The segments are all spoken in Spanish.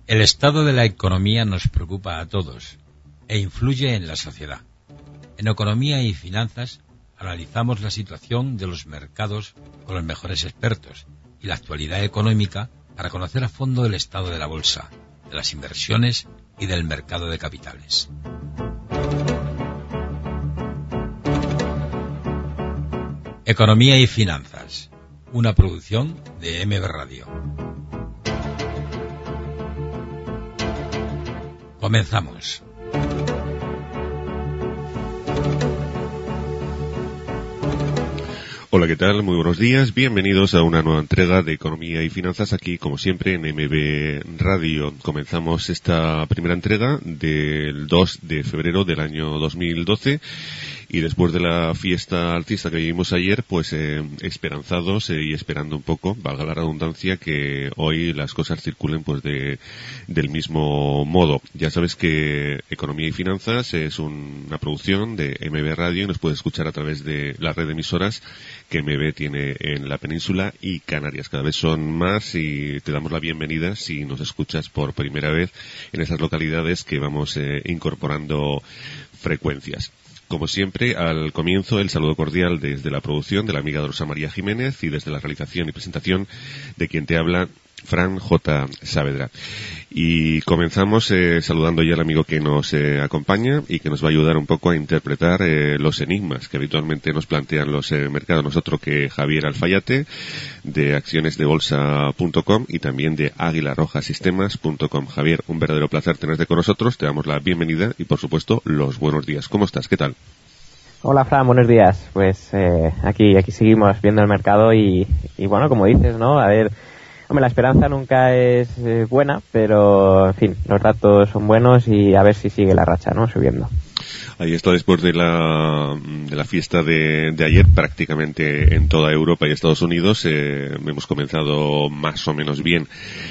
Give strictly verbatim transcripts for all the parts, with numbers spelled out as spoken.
El estado de la economía nos preocupa a todos e influye en la sociedad. En Economía y Finanzas analizamos la situación de los mercados con los mejores expertos y la actualidad económica para conocer a fondo el estado de la bolsa, de las inversiones y del mercado de capitales. Economía y Finanzas, una producción de M B Radio. Comenzamos. Hola, ¿qué tal? Muy buenos días. Bienvenidos a una nueva entrega de Economía y Finanzas aquí, como siempre, en M B Radio. Comenzamos esta primera entrega del dos de febrero del año dos mil doce. Y después de la fiesta artista que vivimos ayer, pues eh, esperanzados eh, y esperando un poco, valga la redundancia, que hoy las cosas circulen pues de del mismo modo. Ya sabes que Economía y Finanzas es un, una producción de M B Radio y nos puedes escuchar a través de la red de emisoras que M B tiene en la península y Canarias. Cada vez son más y te damos la bienvenida si nos escuchas por primera vez en esas localidades que vamos eh, incorporando frecuencias. Como siempre, al comienzo, el saludo cordial desde la producción de la amiga Rosa María Jiménez y desde la realización y presentación de quien te habla, Fran J. Saavedra. Y comenzamos eh, saludando ya al amigo que nos eh, acompaña y que nos va a ayudar un poco a interpretar eh, los enigmas que habitualmente nos plantean los eh, mercados. Nosotros que Javier Alfayate, de acciones de bolsa punto com y también de águila roja sistemas punto com. Javier, un verdadero placer tenerte con nosotros. Te damos la bienvenida y, por supuesto, los buenos días. ¿Cómo estás? ¿Qué tal? Hola, Fran, buenos días. Pues eh, aquí aquí seguimos viendo el mercado y, y bueno, como dices, ¿no? A ver... Hombre, la esperanza nunca es eh, buena, pero, en fin, los datos son buenos y a ver si sigue la racha, ¿no? Subiendo. Ahí está, después de la de la fiesta de, de ayer, prácticamente en toda Europa y Estados Unidos, eh, hemos comenzado más o menos bien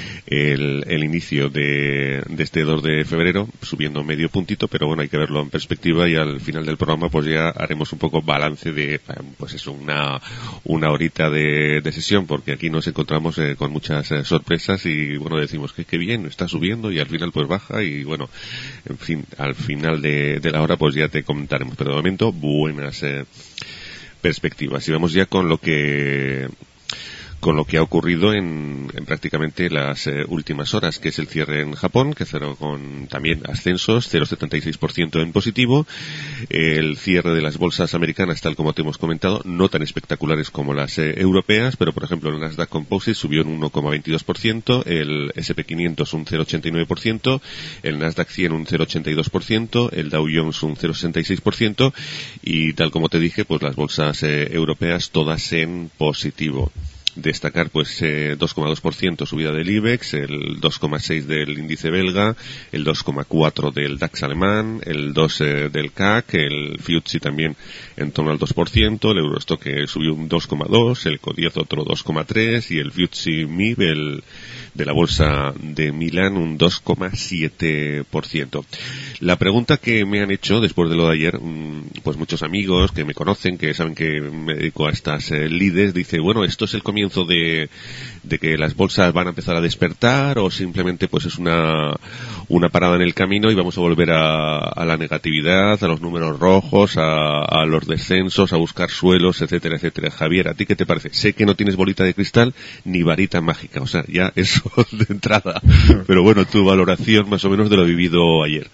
el, el inicio de, de este dos de febrero, subiendo medio puntito, pero bueno, hay que verlo en perspectiva y al final del programa pues ya haremos un poco balance de, pues eso, una, una horita de, de sesión, porque aquí nos encontramos eh, con muchas eh, sorpresas y bueno, decimos que qué bien, está subiendo y al final pues baja y bueno, en fin, al final de, de la hora pues ya te comentaremos, pero de momento buenas eh, perspectivas. Y vamos ya con lo que con lo que ha ocurrido en, en prácticamente las eh, últimas horas, que es el cierre en Japón, que cerró con también ascensos, cero coma setenta y seis por ciento en positivo. El cierre de las bolsas americanas, tal como te hemos comentado, no tan espectaculares como las eh, europeas, pero por ejemplo el Nasdaq Composite subió un uno coma veintidós por ciento, el ese and Pe quinientos un cero coma ochenta y nueve por ciento, el Nasdaq cien un cero coma ochenta y dos por ciento, el Dow Jones un cero coma sesenta y seis por ciento y tal como te dije, pues las bolsas eh, europeas todas en positivo. Destacar pues eh, dos coma dos por ciento subida del IBEX, el dos coma seis por ciento del índice belga, el dos coma cuatro por ciento del DAX alemán, el dos por ciento eh, del C A C, el F T S E también en torno al dos por ciento, el Eurostock que subió un dos coma dos por ciento, el C O diez otro dos coma tres por ciento y el F T S E M I B el de la bolsa de Milán un dos coma siete por ciento. La pregunta que me han hecho después de lo de ayer, pues muchos amigos que me conocen, que saben que me dedico a estas eh, lides, dice, bueno, ¿esto es el comienzo de, de que las bolsas van a empezar a despertar o simplemente pues es una, una parada en el camino y vamos a volver a, a la negatividad, a los números rojos, a, a los descensos, a buscar suelos, etcétera, etcétera? Javier, ¿a ti qué te parece? Sé que no tienes bolita de cristal ni varita mágica, o sea, ya eso de entrada, pero bueno, tu valoración más o menos de lo vivido ayer.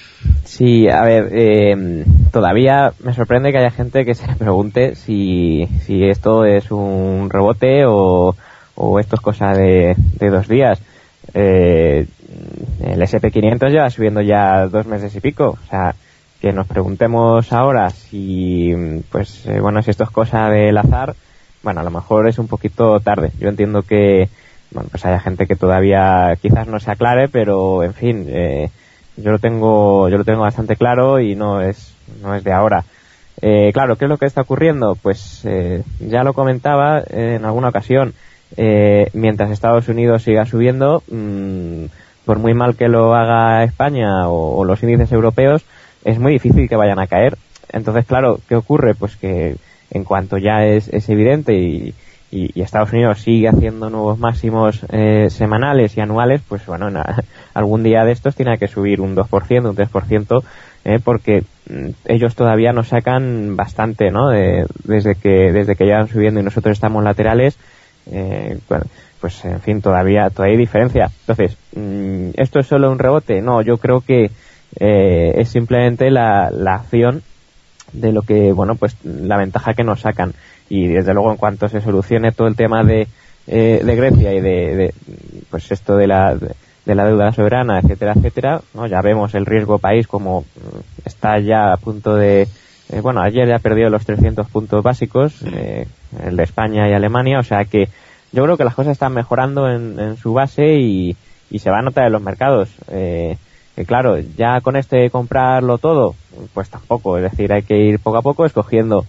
Sí, a ver, eh, todavía me sorprende que haya gente que se pregunte si, si esto es un rebote o, o esto es cosa de, de dos días. Eh, el ese and Pe quinientos lleva subiendo ya dos meses y pico, o sea, que nos preguntemos ahora si, pues, eh, bueno, si esto es cosa del azar, bueno, a lo mejor es un poquito tarde. Yo entiendo que, bueno, pues haya gente que todavía quizás no se aclare, pero, en fin, eh, yo lo tengo, yo lo tengo bastante claro y no es, no es de ahora. Eh, claro, ¿qué es lo que está ocurriendo? Pues, eh, ya lo comentaba eh, en alguna ocasión, eh, mientras Estados Unidos siga subiendo, mmm, por muy mal que lo haga España o, o los índices europeos, es muy difícil que vayan a caer. Entonces, claro, ¿qué ocurre? Pues que en cuanto ya es, es evidente y, y, y Estados Unidos sigue haciendo nuevos máximos eh, semanales y anuales, pues bueno, na, algún día de estos tiene que subir un dos por ciento, un tres por ciento, eh, porque mm, ellos todavía nos sacan bastante, ¿no? De, desde que desde que ya van subiendo y nosotros estamos laterales, eh, bueno, pues en fin, todavía todavía hay diferencia. Entonces, mmm, ¿esto es solo un rebote? No, yo creo que eh, es simplemente la, la acción de lo que, bueno, pues la ventaja que nos sacan. Y desde luego, en cuanto se solucione todo el tema de, eh, de Grecia y de, de, pues esto de la, de la deuda soberana, etcétera, etcétera, ¿no? Ya vemos el riesgo país como está ya a punto de, eh, bueno, ayer ya perdió los trescientos puntos básicos, eh, el de España y Alemania, o sea que yo creo que las cosas están mejorando en, en su base y, y se va a notar en los mercados. Eh, que claro, ya con este comprarlo todo, pues tampoco, es decir, hay que ir poco a poco escogiendo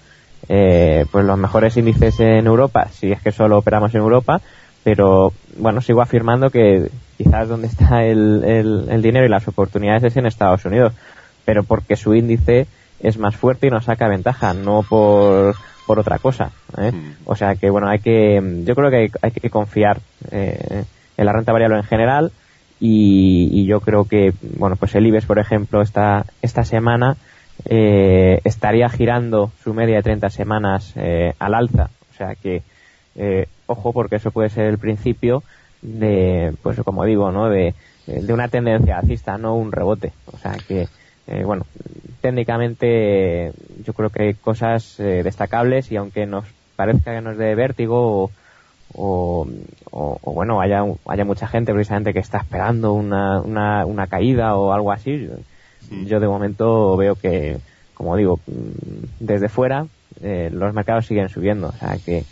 eh, pues los mejores índices en Europa, si es que solo operamos en Europa, pero bueno, sigo afirmando que quizás donde está el, el, el dinero y las oportunidades es en Estados Unidos, pero porque su índice es más fuerte y nos saca ventaja, no por por otra cosa, ¿eh? Mm. O sea que bueno, hay que, yo creo que hay, hay que confiar eh, en la renta variable en general y, y yo creo que bueno, pues el IBEX, por ejemplo, esta esta semana eh, estaría girando su media de treinta semanas eh, al alza, o sea que eh, ojo, porque eso puede ser el principio de, pues como digo, ¿no? de, de una tendencia alcista, no un rebote, o sea que Eh, bueno, técnicamente yo creo que hay cosas eh, destacables y aunque nos parezca que nos dé vértigo o, o, o, o bueno, haya, haya mucha gente precisamente que está esperando una, una, una caída o algo así, yo, yo de momento veo que, como digo, desde fuera eh, los mercados siguen subiendo, o sea que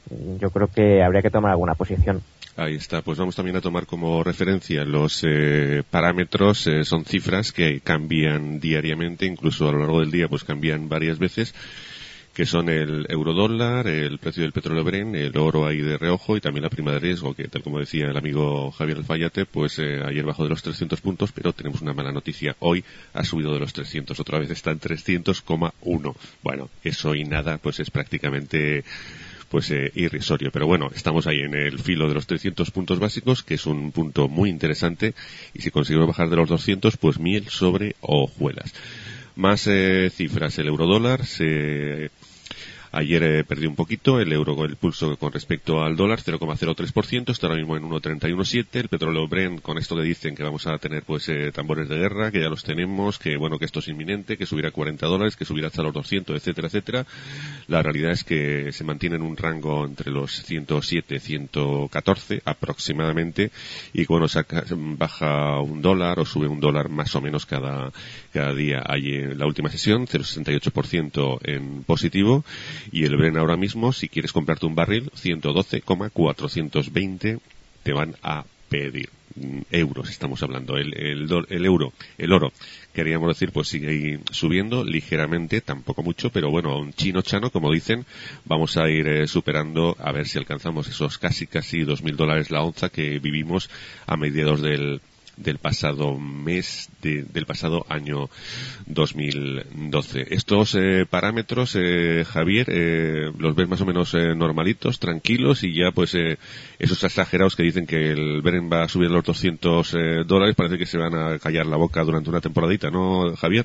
yo creo que habría que tomar alguna posición. Ahí está, pues vamos también a tomar como referencia los eh, parámetros, eh, son cifras que cambian diariamente, incluso a lo largo del día pues cambian varias veces, que son el eurodólar, el precio del petróleo Brent, el oro ahí de reojo y también la prima de riesgo, que tal como decía el amigo Javier Alfayate, pues eh, ayer bajó de los trescientos puntos, pero tenemos una mala noticia, hoy ha subido de los trescientos, otra vez está en trescientos coma uno. Bueno, eso y nada pues es prácticamente pues eh, irrisorio, pero bueno, estamos ahí en el filo de los trescientos puntos básicos, que es un punto muy interesante, y si conseguimos bajar de los doscientos, pues miel sobre hojuelas. Más eh, cifras, el eurodólar se ayer eh, perdió un poquito, el euro con el pulso con respecto al dólar, cero coma cero tres por ciento, está ahora mismo en uno coma treinta y uno siete, el petróleo Brent, con esto que dicen que vamos a tener pues eh, tambores de guerra, que ya los tenemos, que bueno, que esto es inminente, que subirá a cuarenta dólares, que subirá hasta los doscientos, etcétera, etcétera. La realidad es que se mantiene en un rango entre los ciento siete, ciento catorce aproximadamente, y que bueno, saca, baja un dólar o sube un dólar más o menos cada, cada día. Hay en la última sesión cero coma sesenta y ocho por ciento en positivo, y el Brent ahora mismo, si quieres comprarte un barril, ciento doce coma cuatrocientos veinte te van a pedir. Euros estamos hablando. El, el, el euro, el oro, queríamos decir, pues sigue ahí subiendo ligeramente, tampoco mucho, pero bueno, un chino chano, como dicen, vamos a ir eh, superando, a ver si alcanzamos esos casi casi dos mil dólares la onza que vivimos a mediados del del pasado mes, de, del pasado año dos mil doce. Estos eh, parámetros, eh, Javier, eh, los ves más o menos eh, normalitos, tranquilos, y ya pues eh, esos exagerados que dicen que el Brent va a subir a los doscientos eh, dólares, parece que se van a callar la boca durante una temporadita, ¿no, Javier?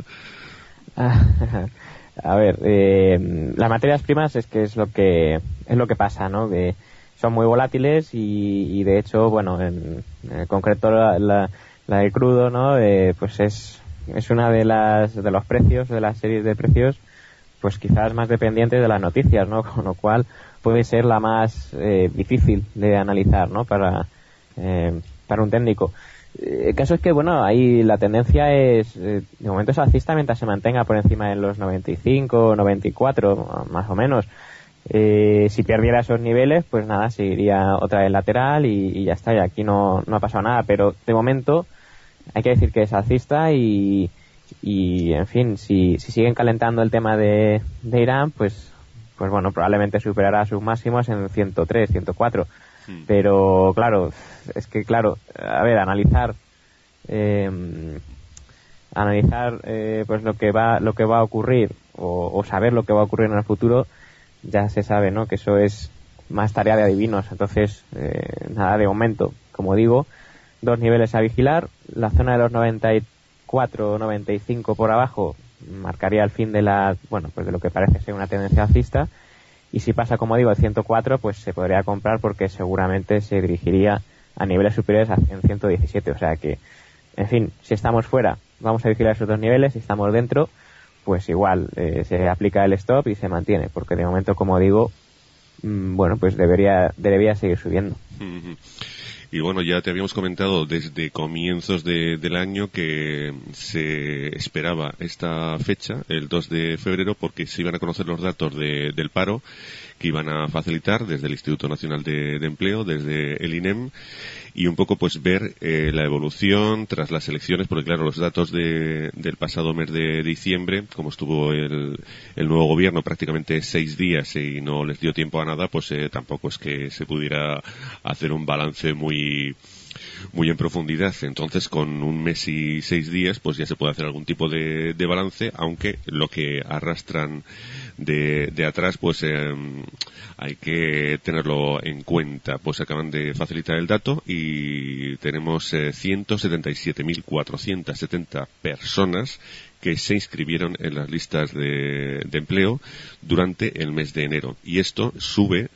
A ver, eh, las materias primas es que es lo que es lo que pasa, ¿no? Que son muy volátiles y, y de hecho, bueno, en, en concreto la, la, la de crudo, ¿no? Eh, pues es es una de las de los precios, de las series de precios, pues quizás más dependientes de las noticias, ¿no? Con lo cual puede ser la más eh, difícil de analizar, ¿no? Para eh, para un técnico. El caso es que, bueno, ahí la tendencia es, eh, de momento es alcista mientras se mantenga por encima de los noventa y cinco, noventa y cuatro, más o menos. Eh, si perdiera esos niveles, pues nada, seguiría otra vez lateral y, y ya está, y aquí no, no ha pasado nada, pero de momento hay que decir que es alcista y, y en fin, si, si siguen calentando el tema de, de Irán, pues, pues bueno, probablemente superará sus máximos en ciento tres, ciento cuatro, hmm. Pero claro, es que claro, a ver, analizar eh, analizar eh, pues lo que va, lo que va a ocurrir o, o saber lo que va a ocurrir en el futuro, ya se sabe, ¿no? Que eso es más tarea de adivinos. Entonces, eh, nada, de momento, como digo, dos niveles a vigilar. La zona de los noventa y cuatro noventa y cinco por abajo marcaría el fin de la, bueno, pues de lo que parece ser una tendencia alcista. Y si pasa, como digo, el ciento cuatro, pues se podría comprar porque seguramente se dirigiría a niveles superiores a ciento diecisiete. O sea que, en fin, si estamos fuera, vamos a vigilar esos dos niveles. Si estamos dentro, pues igual eh, se aplica el stop y se mantiene. Porque de momento, como digo, mmm, bueno, pues debería, debería seguir subiendo. Uh-huh. Y bueno, ya te habíamos comentado desde comienzos de, del año que se esperaba esta fecha, el dos de febrero, porque se iban a conocer los datos de, del paro que iban a facilitar desde el Instituto Nacional de, de Empleo, desde el I N E M, y un poco pues ver eh, la evolución tras las elecciones, porque claro, los datos de, del pasado mes de diciembre, como estuvo el, el nuevo gobierno prácticamente seis días y no les dio tiempo a nada, pues eh, tampoco es que se pudiera hacer un balance muy muy en profundidad. Entonces, con un mes y seis días, pues ya se puede hacer algún tipo de, de balance, aunque lo que arrastran de, de atrás, pues eh, hay que tenerlo en cuenta. Pues acaban de facilitar el dato y tenemos eh, ciento setenta y siete mil cuatrocientas setenta personas que se inscribieron en las listas de, de empleo durante el mes de enero. Y esto sube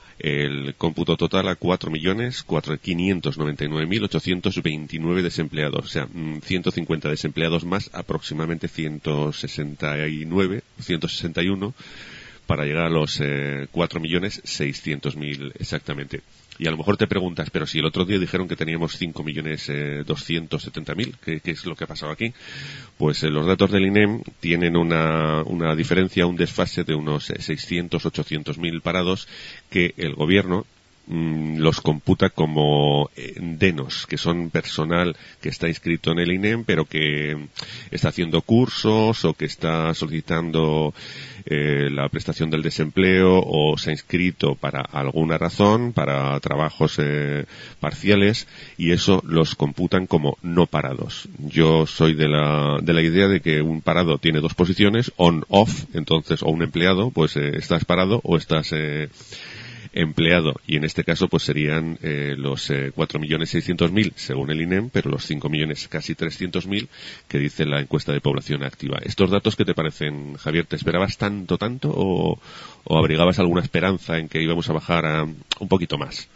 el cómputo total a cuatro millones quinientos noventa y nueve mil ochocientos veintinueve desempleados, o sea, ciento cincuenta desempleados más, aproximadamente ciento sesenta y nueve, ciento sesenta y uno, para llegar a los eh, cuatro millones seiscientos mil exactamente. Y a lo mejor te preguntas, pero si el otro día dijeron que teníamos cinco millones doscientos setenta mil, ¿qué, ¿qué es lo que ha pasado aquí? Pues eh, los datos del I N E M tienen una, una diferencia, un desfase de unos seiscientos, ochocientos mil parados que el gobierno mmm, los computa como eh, denos, que son personal que está inscrito en el I N E M, pero que está haciendo cursos o que está solicitando Eh, la prestación del desempleo o se ha inscrito para alguna razón, para trabajos eh, parciales, y eso los computan como no parados. Yo soy de la, de la idea de que un parado tiene dos posiciones, on-off, entonces, o un empleado, pues eh, estás parado o estás eh, empleado, y en este caso pues serían eh, los eh, cuatro millones seiscientos mil según el I N E M, pero los cinco millones casi trescientos mil que dice la encuesta de población activa. ¿Estos datos qué te parecen, Javier? ¿Te esperabas tanto, tanto o, o abrigabas alguna esperanza en que íbamos a bajar a un poquito más?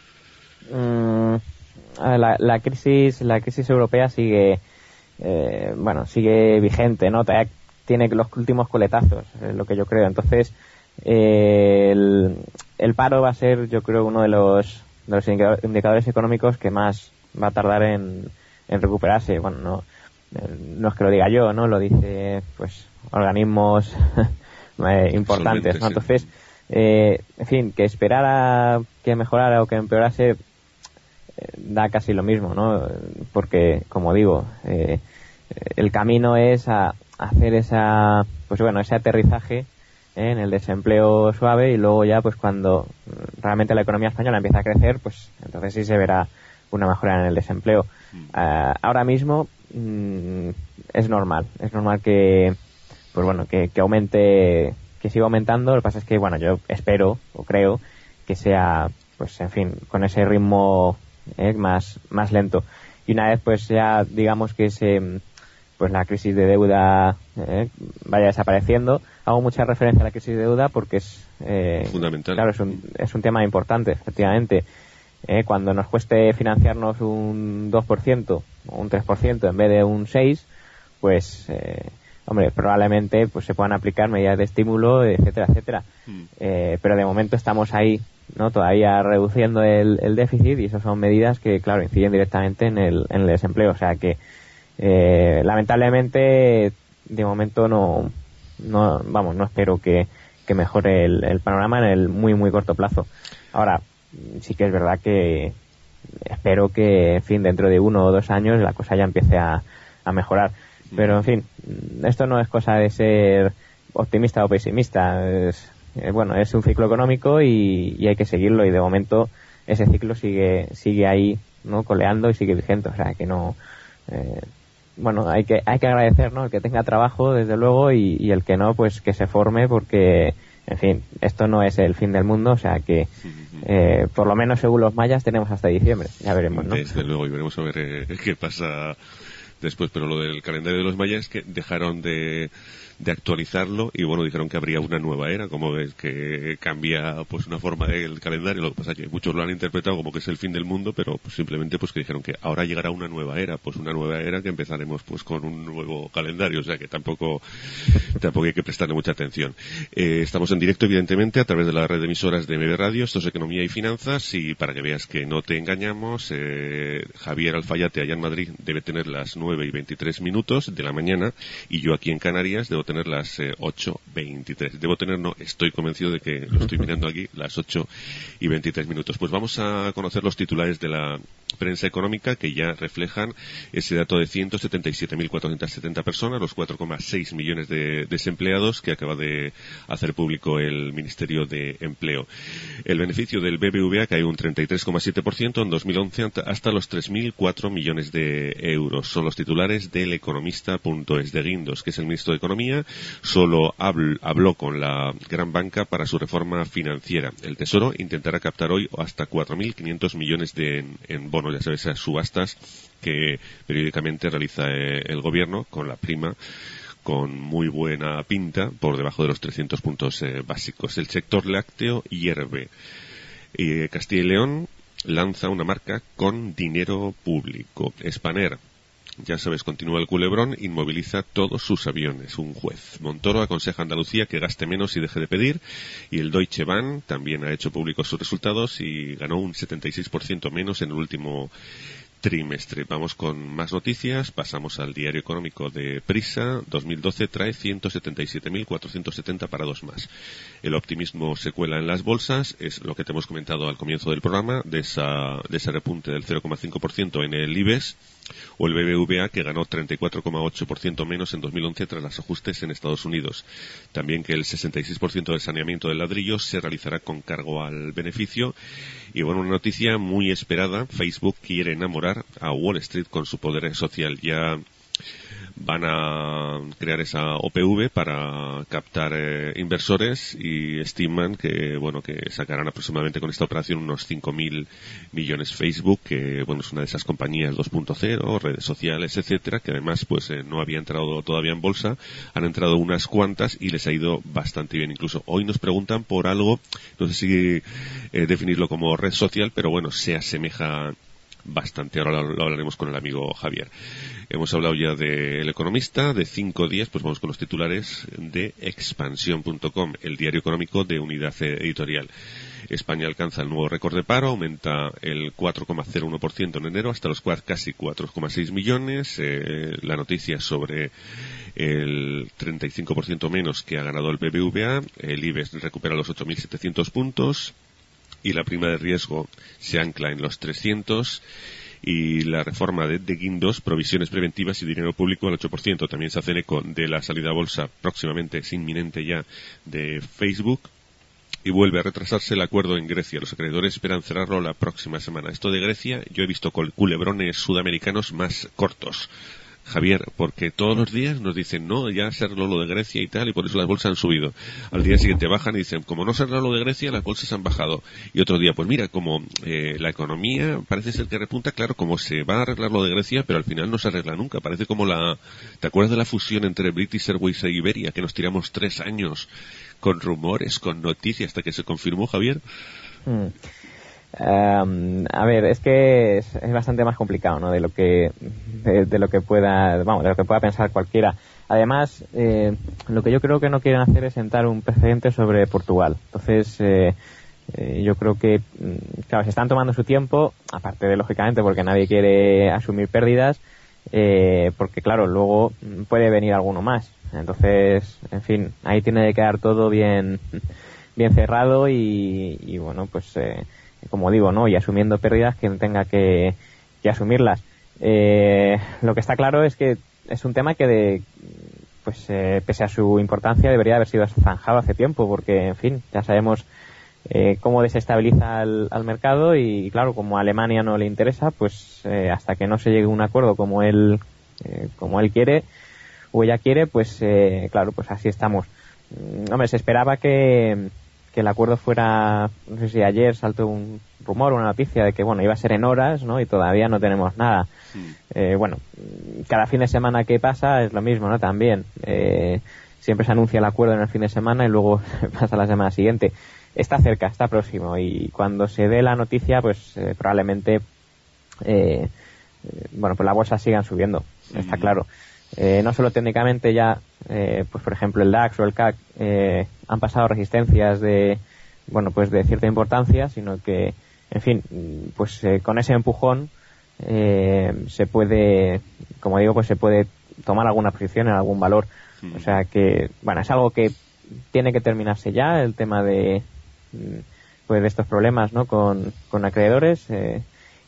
Mm, la, la crisis la crisis europea sigue eh, bueno sigue vigente, ¿no? Tiene los últimos coletazos, es lo que yo creo. Entonces eh, el, el paro va a ser, yo creo, uno de los de los indicadores económicos que más va a tardar en, en recuperarse. Bueno, no no es que lo diga yo, no lo dice pues organismos importantes, ¿no? Entonces, eh, en fin, que esperara que mejorara o que empeorase eh, da casi lo mismo, ¿no? Porque, como digo, eh, el camino es a hacer esa, pues bueno, ese aterrizaje en el desempleo suave, y luego ya pues cuando realmente la economía española empieza a crecer, pues entonces sí se verá una mejora en el desempleo. Uh, ahora mismo mm, es normal, es normal que pues bueno, que, que aumente, que siga aumentando. Lo que pasa es que bueno, yo espero o creo que sea pues en fin, con ese ritmo eh, más más lento. Y una vez pues ya digamos que se pues la crisis de deuda eh, vaya desapareciendo. Hago mucha referencia a la crisis de deuda porque es eh, fundamental. Claro, es un, es un tema importante, efectivamente. Eh, cuando nos cueste financiarnos un dos por ciento o un tres por ciento en vez de un seis por ciento, pues, eh, hombre, probablemente pues se puedan aplicar medidas de estímulo, etcétera, etcétera. Mm. Eh, pero de momento estamos ahí, ¿no? Todavía reduciendo el, el déficit, y esas son medidas que, claro, inciden directamente en el, en el desempleo. O sea que Eh, lamentablemente de momento no, no vamos no espero que, que mejore el, el panorama en el muy muy corto plazo. Ahora sí que es verdad que espero que en fin dentro de uno o dos años la cosa ya empiece a, a mejorar, pero en fin, esto no es cosa de ser optimista o pesimista. Es, eh, bueno, es un ciclo económico y, y hay que seguirlo, y de momento ese ciclo sigue sigue ahí, ¿no? Coleando, y sigue vigente. O sea que no eh, bueno, hay que hay que agradecer, ¿no? El que tenga trabajo, desde luego, y, y el que no, pues que se forme, porque en fin, esto no es el fin del mundo, o sea que eh, por lo menos según los mayas tenemos hasta diciembre, ya veremos, ¿no? Desde luego, y veremos a ver eh, qué pasa después, pero lo del calendario de los mayas es que dejaron de, de actualizarlo y bueno, dijeron que habría una nueva era, como ves que cambia pues una forma del calendario. Lo que pasa es que muchos lo han interpretado como que es el fin del mundo, pero pues, simplemente pues que dijeron que ahora llegará una nueva era, pues una nueva era que empezaremos pues con un nuevo calendario, o sea que tampoco tampoco hay que prestarle mucha atención. Eh, estamos en directo evidentemente a través de la red de emisoras de M B Radio, esto es Economía y Finanzas, y para que veas que no te engañamos, eh, Javier Alfayate allá en Madrid debe tener las nueve y veintitrés minutos de la mañana y yo aquí en Canarias debo tener las eh, ocho veintitrés. Debo tener, no, estoy convencido de que lo estoy mirando aquí, las ocho y veintitrés minutos. Pues vamos a conocer los titulares de la prensa económica que ya reflejan ese dato de ciento setenta y siete mil cuatrocientas setenta personas, los cuatro coma seis millones de desempleados que acaba de hacer público el Ministerio de Empleo. El beneficio del B B V A cae un treinta y tres coma siete por ciento en dos mil once hasta los tres mil cuatro millones de euros. Son los titulares del economista.es. De Guindos, que es el ministro de Economía, solo habl, habló con la gran banca para su reforma financiera. El Tesoro intentará captar hoy hasta cuatro mil quinientos millones de, en, en bonos, ya sabes, esas subastas que periódicamente realiza eh, el gobierno con la prima con muy buena pinta por debajo de los trescientos puntos eh, básicos. El sector lácteo hierve. Eh, Castilla y León lanza una marca con dinero público. Spanair, ya sabes, continúa el culebrón, inmoviliza todos sus aviones. Un juez. Montoro aconseja a Andalucía que gaste menos y deje de pedir. Y el Deutsche Bahn también ha hecho públicos sus resultados y ganó un setenta y seis por ciento menos en el último trimestre. Vamos con más noticias. Pasamos al diario económico de Prisa. dos mil doce trae ciento setenta y siete mil cuatrocientos setenta parados más. El optimismo se cuela en las bolsas. Es lo que te hemos comentado al comienzo del programa, de, esa, de ese repunte del cero coma cinco por ciento en el IBEX. O el B B V A, que ganó treinta y cuatro coma ocho por ciento menos en dos mil once tras los ajustes en Estados Unidos. También que el sesenta y seis por ciento del saneamiento del ladrillo se realizará con cargo al beneficio. Y bueno, una noticia muy esperada. Facebook quiere enamorar a Wall Street con su poder social. Ya van a crear esa O P V para captar eh, inversores y estiman que bueno que sacarán aproximadamente con esta operación unos cinco mil millones. Facebook, que bueno es una de esas compañías dos punto cero, redes sociales, etcétera, que además pues eh, no había entrado todavía en bolsa, han entrado unas cuantas y les ha ido bastante bien. Incluso hoy nos preguntan por algo, no sé si eh, definirlo como red social, pero bueno, se asemeja bastante. Ahora lo, lo hablaremos con el amigo Javier. Hemos hablado ya del Economista, de cinco días, pues vamos con los titulares de expansión punto com, el diario económico de Unidad Editorial. España alcanza el nuevo récord de paro, aumenta el cuatro coma cero uno por ciento en enero hasta los casi cuatro coma seis millones. Eh, la noticia sobre el treinta y cinco por ciento menos que ha ganado el B B V A, el IBEX recupera los ocho mil setecientos puntos y la prima de riesgo se ancla en los trescientos. Y la reforma de, de Guindos, provisiones preventivas y dinero público al ocho por ciento. También se hacen eco de la salida a bolsa próximamente, es inminente ya, de Facebook. Y vuelve a retrasarse el acuerdo en Grecia. Los acreedores esperan cerrarlo la próxima semana. Esto de Grecia, yo he visto culebrones sudamericanos más cortos, Javier, porque todos los días nos dicen, no, ya se arregló lo de Grecia y tal, y por eso las bolsas han subido. Al día siguiente bajan y dicen, como no se arregló lo de Grecia, las bolsas han bajado. Y otro día, pues mira, como eh, la economía parece ser que repunta, claro, como se va a arreglar lo de Grecia, pero al final no se arregla nunca. Parece como la... ¿Te acuerdas de la fusión entre British Airways e Iberia, que nos tiramos tres años con rumores, con noticias, hasta que se confirmó, Javier? Mm. Um, a ver, es que es, es bastante más complicado, ¿no? De lo que de, de lo que pueda, vamos, de lo que pueda pensar cualquiera. Además, eh, lo que yo creo que no quieren hacer es sentar un precedente sobre Portugal. Entonces, eh, eh, yo creo que, claro, se están tomando su tiempo, aparte de lógicamente porque nadie quiere asumir pérdidas, eh, porque claro, luego puede venir alguno más. Entonces, en fin, ahí tiene que quedar todo bien, bien cerrado y, y bueno, pues. Eh, como digo, ¿no? Y asumiendo pérdidas quien tenga que, que asumirlas. Eh, lo que está claro es que es un tema que, de, pues eh, pese a su importancia, debería haber sido zanjado hace tiempo, porque, en fin, ya sabemos eh, cómo desestabiliza al, al mercado y, claro, como a Alemania no le interesa, pues eh, hasta que no se llegue a un acuerdo como él, eh, como él quiere o ella quiere, pues, eh, claro, pues así estamos. hombre, se esperaba que, que el acuerdo fuera, no sé si ayer saltó un rumor, una noticia de que, bueno, iba a ser en horas, ¿no? Y todavía no tenemos nada. Sí. Eh, bueno, cada fin de semana que pasa es lo mismo, ¿no? También, eh, siempre se anuncia el acuerdo en el fin de semana y luego pasa la semana siguiente. Está cerca, está próximo, y cuando se dé la noticia, pues eh, probablemente, eh, bueno, pues las bolsas sigan subiendo, sí. Está claro. Eh, no solo técnicamente ya, eh, pues por ejemplo el DAX o el C A C eh, han pasado resistencias de, bueno, pues de cierta importancia, sino que, en fin, pues eh, con ese empujón eh, se puede, como digo, pues se puede tomar alguna posición en algún valor. Sí. O sea que, bueno, es algo que tiene que terminarse ya, el tema de, pues de estos problemas, ¿no? Con, con acreedores, eh,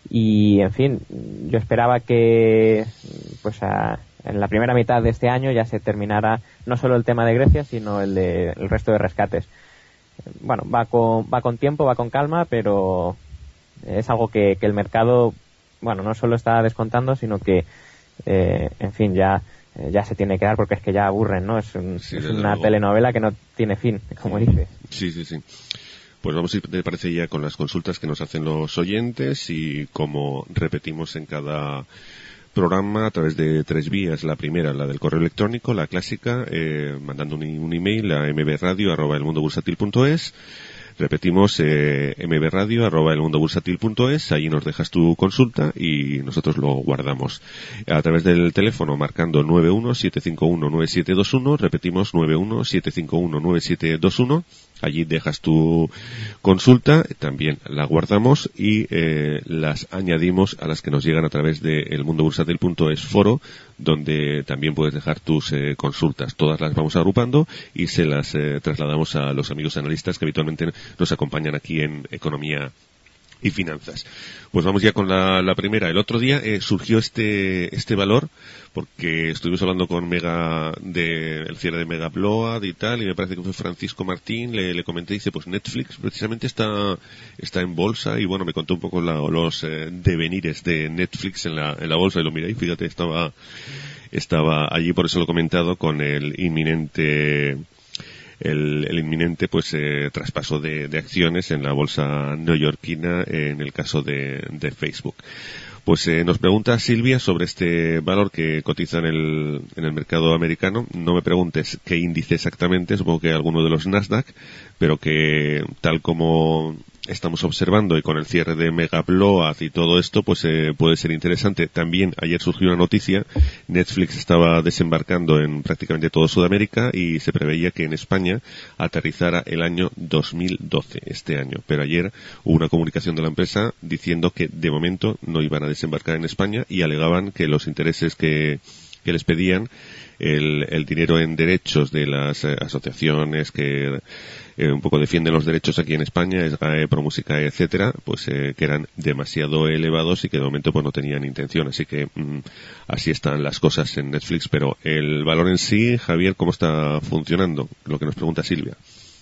y en fin, yo esperaba que, pues a en la primera mitad de este año ya se terminara no solo el tema de Grecia, sino el de el resto de rescates. Bueno, va con va con tiempo, va con calma, pero es algo que, que el mercado, bueno, no solo está descontando, sino que, eh, en fin, ya ya se tiene que dar, porque es que ya aburren, ¿no? Es, un, sí, es una luego. telenovela que no tiene fin, como sí. dices. Sí, sí, sí. Pues vamos a ir, me parece, ya con las consultas que nos hacen los oyentes, y como repetimos en cada programa a través de tres vías. La primera, la del correo electrónico, la clásica, eh, mandando un, un email a mbradio arroba elmundobursátil punto es. Repetimos, eh, mbradio arroba elmundobursátil punto es. Allí nos dejas tu consulta y nosotros lo guardamos. A través del teléfono, marcando nueve uno siete cinco uno nueve siete dos uno. Repetimos, nueve uno siete cinco uno nueve siete dos uno. Allí dejas tu consulta, también la guardamos y eh, las añadimos a las que nos llegan a través de elmundobursátil punto es foro, donde también puedes dejar tus eh, consultas. Todas las vamos agrupando y se las eh, trasladamos a los amigos analistas que habitualmente nos acompañan aquí en Economía y Finanzas. Pues vamos ya con la, la primera. El otro día eh, surgió este este valor porque estuvimos hablando con Mega de el cierre de Mega Upload y tal, y me parece que fue Francisco Martín, le, le comenté y dice, pues Netflix precisamente está está en bolsa, y bueno, me contó un poco la, los eh, devenires de Netflix en la en la bolsa, y lo miré y fíjate, estaba estaba allí, por eso lo he comentado, con el inminente El, el inminente pues eh, traspaso de, de acciones en la bolsa neoyorquina en el caso de, de Facebook. Pues eh, nos pregunta Silvia sobre este valor que cotiza en el, en el mercado americano. No me preguntes qué índice exactamente, supongo que alguno de los Nasdaq, pero que tal como estamos observando y con el cierre de Mega Upload y todo esto, pues eh, puede ser interesante. También ayer surgió una noticia, Netflix estaba desembarcando en prácticamente todo Sudamérica y se preveía que en España aterrizara el año dos mil doce, este año. Pero ayer hubo una comunicación de la empresa diciendo que de momento no iban a desembarcar en España, y alegaban que los intereses que, que les pedían, el, el dinero en derechos de las eh, asociaciones que eh, un poco defienden los derechos aquí en España, SGAE, ProMusica, etcétera, pues eh, que eran demasiado elevados y que de momento pues no tenían intención. Así que mm, así están las cosas en Netflix. Pero el valor en sí, Javier, ¿cómo está funcionando? Lo que nos pregunta Silvia.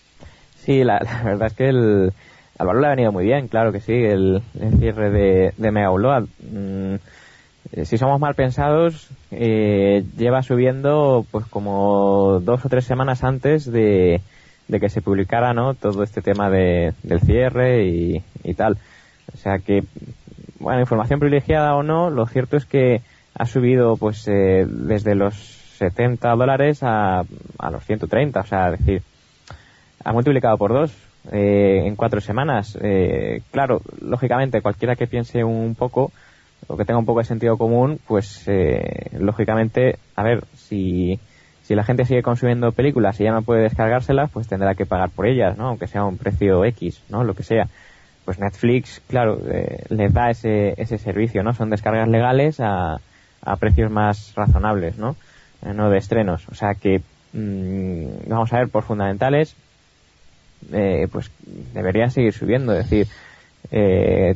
Sí, la, la verdad es que el, al valor le ha venido muy bien, claro que sí, el, el cierre de, de Mega Upload. Mm, si somos mal pensados, eh, lleva subiendo pues como dos o tres semanas antes de, de que se publicara, ¿no?, todo este tema de, del cierre y, y tal. O sea que, bueno, información privilegiada o no, lo cierto es que ha subido pues eh, desde los setenta dólares a, a los ciento treinta, o sea, es decir, ha multiplicado por dos eh, en cuatro semanas. Eh, claro, lógicamente, cualquiera que piense un poco o que tenga un poco de sentido común, pues eh, lógicamente, a ver, si si la gente sigue consumiendo películas y ya no puede descargárselas, pues tendrá que pagar por ellas, ¿no?, aunque sea un precio X, ¿no?, lo que sea. Pues Netflix, claro, eh, les da ese ese servicio, ¿no? Son descargas legales a, a precios más razonables, ¿no? Eh, no de estrenos. O sea que, mmm, vamos a ver, por fundamentales, eh, pues debería seguir subiendo. Es decir, eh,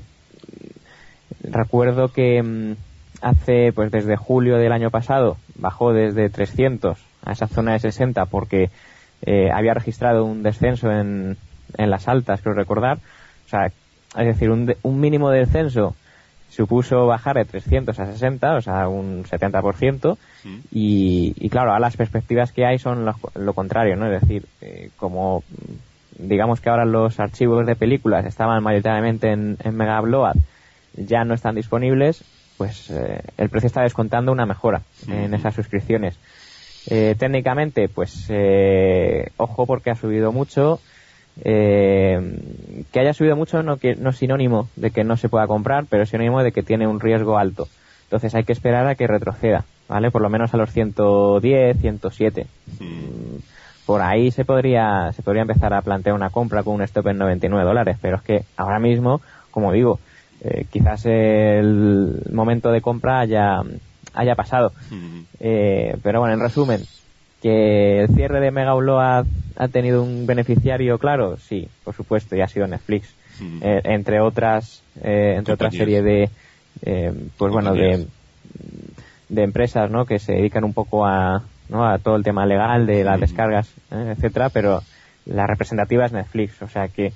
recuerdo que mmm, hace, pues desde julio del año pasado, bajó desde trescientos a esa zona de sesenta porque eh, había registrado un descenso en, en las altas, creo recordar. O sea, es decir, un, de, un mínimo de descenso supuso bajar de trescientos a sesenta, o sea, un setenta por ciento, sí. y, y claro, ahora las perspectivas que hay son lo, lo contrario, ¿no? Es decir, eh, como digamos que ahora los archivos de películas estaban mayoritariamente en, en Mega Upload, ya no están disponibles, pues eh, el precio está descontando una mejora sí. en esas suscripciones. Eh, técnicamente, pues eh, ojo porque ha subido mucho. Eh, que haya subido mucho no, que, no es sinónimo de que no se pueda comprar, pero es sinónimo de que tiene un riesgo alto. Entonces hay que esperar a que retroceda, ¿vale? Por lo menos a los ciento diez, ciento siete. Mm. Por ahí se podría se podría empezar a plantear una compra con un stop en noventa y nueve dólares, pero es que ahora mismo, como digo, eh, quizás el momento de compra haya, haya pasado. Mm. Eh, pero bueno, en resumen, ¿que el cierre de Mega Upload ha tenido un beneficiario claro? Sí, por supuesto, y ha sido Netflix. Mm. Eh, entre otras eh, entre otra serie de eh, pues bueno de, de empresas, ¿no? Que se dedican un poco a, ¿no? a todo el tema legal de las mm. descargas, ¿eh? etcétera, pero la representativa es Netflix, o sea que